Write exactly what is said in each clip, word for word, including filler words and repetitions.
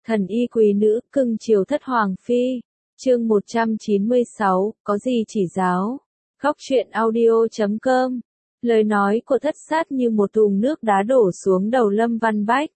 Thần y quý nữ, cưng chiều thất hoàng phi. Chương một trăm chín mươi sáu, có gì chỉ giáo. Góc truyện audio chấm com. Lời nói của thất sát như một thùng nước đá đổ xuống đầu Lâm Văn Bách.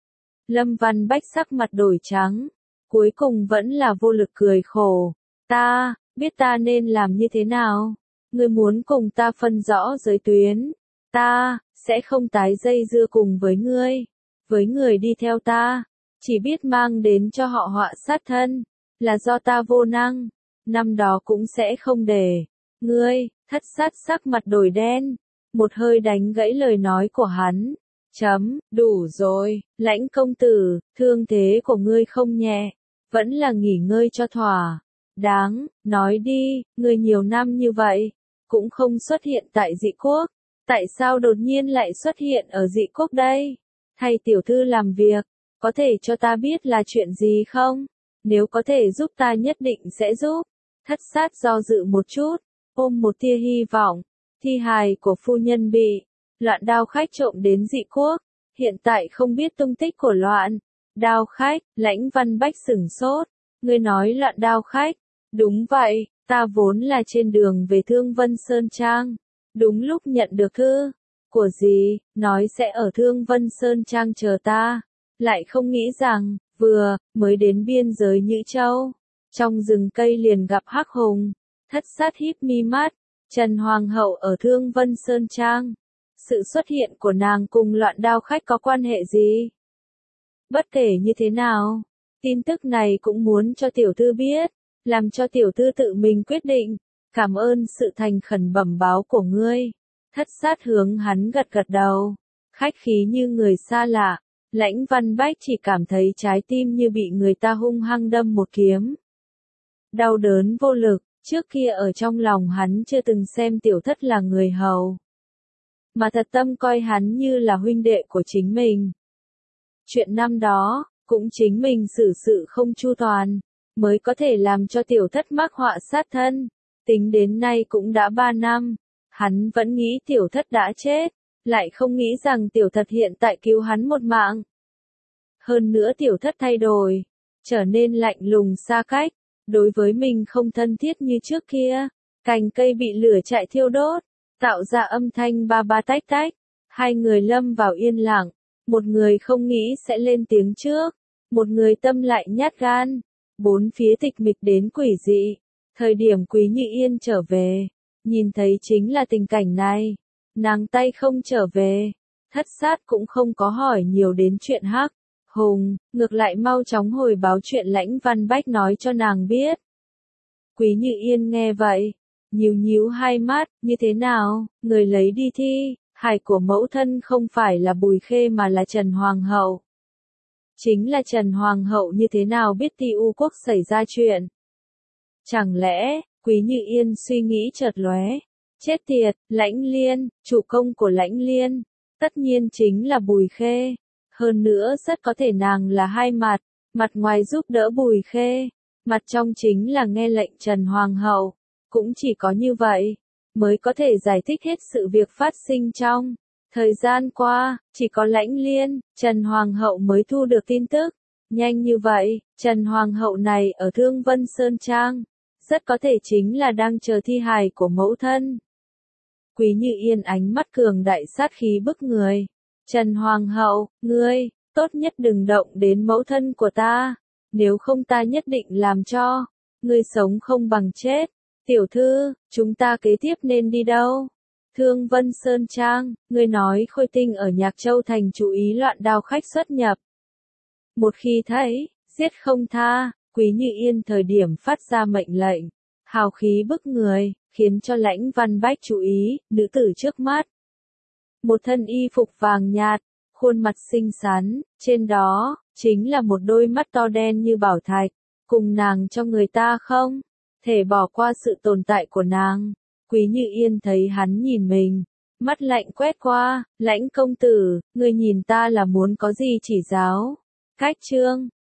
Lâm Văn Bách sắc mặt đổi trắng, cuối cùng vẫn là vô lực cười khổ. Ta, biết ta nên làm như thế nào. Ngươi muốn cùng ta phân rõ giới tuyến. Ta, sẽ không tái dây dưa cùng với ngươi. Với người đi theo ta, chỉ biết mang đến cho họ họa sát thân, là do ta vô năng, năm đó cũng sẽ không để. Ngươi, thất sát sắc mặt đổi đen, một hơi đánh gãy lời nói của hắn. Chấm, đủ rồi, Lãnh công tử, thương thế của ngươi không nhẹ, vẫn là nghỉ ngơi cho thỏa. Đáng, nói đi, ngươi nhiều năm như vậy, cũng không xuất hiện tại dị quốc, tại sao đột nhiên lại xuất hiện ở dị quốc đây? Thay tiểu thư làm việc, có thể cho ta biết là chuyện gì không? Nếu có thể giúp ta nhất định sẽ giúp. Thất sát do dự một chút, ôm một tia hy vọng. Thi hài của phu nhân bị loạn đao khách trộm đến dị quốc, hiện tại không biết tung tích của loạn đao khách. Lãnh Văn Bách sửng sốt. Ngươi nói loạn đao khách? Đúng vậy, ta vốn là trên đường về Thương Vân Sơn Trang, đúng lúc nhận được thư của dì, nói sẽ ở Thương Vân Sơn Trang chờ ta, lại không nghĩ rằng, vừa mới đến biên giới Nhữ Châu, trong rừng cây liền gặp Hắc Hùng. Thất sát híp mi mắt. Trần Hoàng hậu ở Thương Vân Sơn Trang, sự xuất hiện của nàng cùng loạn đao khách có quan hệ gì? Bất kể như thế nào, tin tức này cũng muốn cho tiểu thư biết, làm cho tiểu thư tự mình quyết định. Cảm ơn sự thành khẩn bẩm báo của ngươi. Thất sát hướng hắn gật gật đầu, khách khí như người xa lạ. Lãnh Văn Bách chỉ cảm thấy trái tim như bị người ta hung hăng đâm một kiếm. Đau đớn vô lực, trước kia ở trong lòng hắn chưa từng xem tiểu thất là người hầu, mà thật tâm coi hắn như là huynh đệ của chính mình. Chuyện năm đó, cũng chính mình xử sự không chu toàn, mới có thể làm cho tiểu thất mắc họa sát thân. Tính đến nay cũng đã ba năm, hắn vẫn nghĩ tiểu thất đã chết, lại không nghĩ rằng tiểu thất hiện tại cứu hắn một mạng. Hơn nữa tiểu thất thay đổi, trở nên lạnh lùng xa cách, đối với mình không thân thiết như trước kia. Cành cây bị lửa chạy thiêu đốt, tạo ra âm thanh ba ba tách tách. Hai người lâm vào yên lặng, một người không nghĩ sẽ lên tiếng trước, một người tâm lại nhát gan. Bốn phía tịch mịch đến quỷ dị. Thời điểm Quý Như Yên trở về, nhìn thấy chính là tình cảnh này. Nàng tay không trở về, thất sát cũng không có hỏi nhiều đến chuyện Hắc Hùng, ngược lại mau chóng hồi báo chuyện Lãnh Văn Bách nói cho nàng biết. Quý Như Yên nghe vậy, nhíu nhíu hai mắt, như thế nào, người lấy đi thi hài của mẫu thân không phải là Bùi Khê mà là Trần Hoàng hậu. Chính là Trần Hoàng hậu như thế nào biết Ti U quốc xảy ra chuyện? Chẳng lẽ, Quý Như Yên suy nghĩ chợt lóe, chết tiệt, Lãnh Liên, chủ công của Lãnh Liên, tất nhiên chính là Bùi Khê. Hơn nữa rất có thể nàng là hai mặt, mặt ngoài giúp đỡ Bùi Khê, mặt trong chính là nghe lệnh Trần Hoàng hậu. Cũng chỉ có như vậy, mới có thể giải thích hết sự việc phát sinh trong thời gian qua. Chỉ có Lãnh Liên, Trần Hoàng hậu mới thu được tin tức. Nhanh như vậy, Trần Hoàng hậu này ở Thương Vân Sơn Trang, rất có thể chính là đang chờ thi hài của mẫu thân. Quý Như Yên ánh mắt cường đại sát khí bức người. Trần Hoàng hậu, ngươi, tốt nhất đừng động đến mẫu thân của ta, nếu không ta nhất định làm cho ngươi sống không bằng chết. Tiểu thư, chúng ta kế tiếp nên đi đâu? Thương Vân Sơn Trang, ngươi nói Khôi Tinh ở Nhạc Châu thành chú ý loạn đao khách xuất nhập. Một khi thấy, giết không tha. Quý Như Yên thời điểm phát ra mệnh lệnh, hào khí bức người, khiến cho Lãnh Văn Bách chú ý. Nữ tử trước mắt, một thân y phục vàng nhạt, khuôn mặt xinh xắn, trên đó chính là một đôi mắt to đen như bảo thạch, cùng nàng cho người ta không thể bỏ qua sự tồn tại của nàng. Quý Như Yên thấy hắn nhìn mình, mắt lạnh quét qua. Lãnh công tử, ngươi nhìn ta là muốn có gì chỉ giáo? Cách chương